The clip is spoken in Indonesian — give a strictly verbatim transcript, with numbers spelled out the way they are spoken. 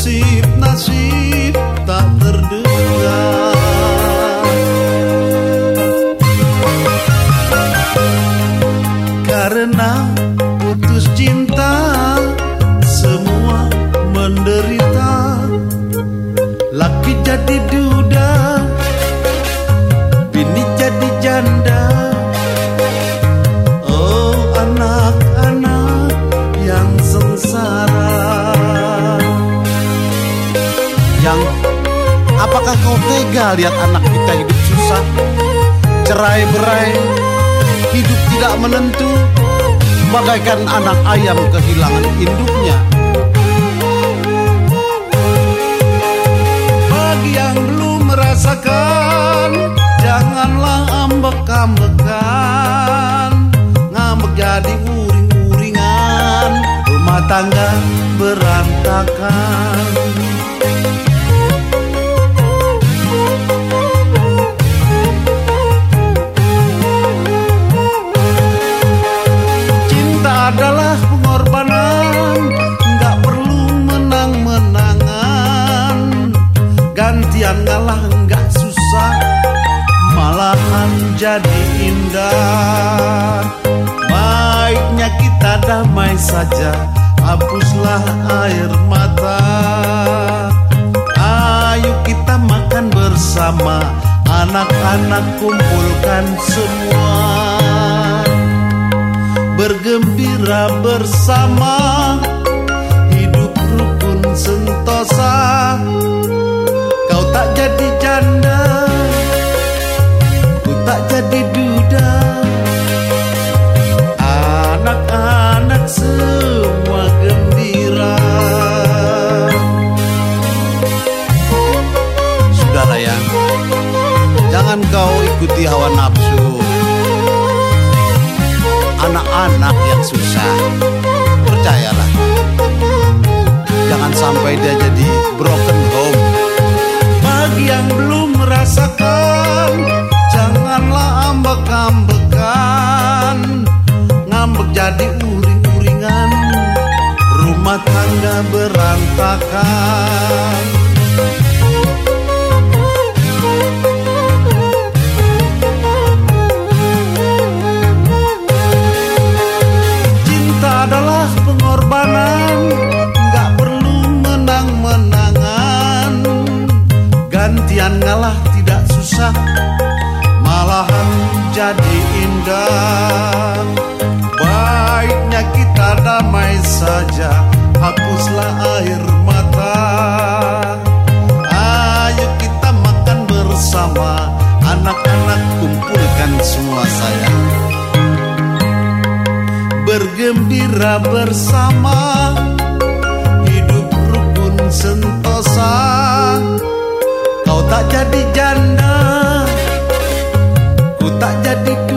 nasib-nasib tak terduga. Karena putus cinta semua menderita. Laki jadi duda, bini jadi janda. Oh anak-anak yang sengsara. Yang apakah kau tega lihat anak kita hidup susah, cerai berai, hidup tidak menentu, bagaikan anak ayam kehilangan induknya. Bagi yang belum merasakan, janganlah ambek-ambekan, ngambek jadi uring-uringan, rumah tangga berantakan. Adalah pengorbanan, nggak perlu menang-menangan. Gantian ngalah nggak susah, malahan jadi indah. Baiknya kita damai saja, hapuslah air mata. Ayo kita makan bersama, anak-anak kumpulkan semua. Bergembira bersama, hidup rukun sentosa. Kau tak jadi janda, ku tak jadi duda. Anak-anak semua gembira. Sudahlah ya, jangan kau ikuti hawa nafsu anak-anak yang susah. Percayalah, jangan sampai dia jadi broken home. Bagi yang belum merasakan, janganlah ambek-ambekan, ngambek jadi uring-uringan, rumah tangga berantakan. Adalah pengorbanan, nggak perlu menang-menangan. Gantian ngalah tidak susah, malahan jadi indah. Baiknya kita damai saja, hapuslah air mata. Ayo kita makan bersama, anak-anak kumpulkan semua sayang. Bergembira bersama, hidup rukun sentosa. Kau tak jadi janda, ku tak jadi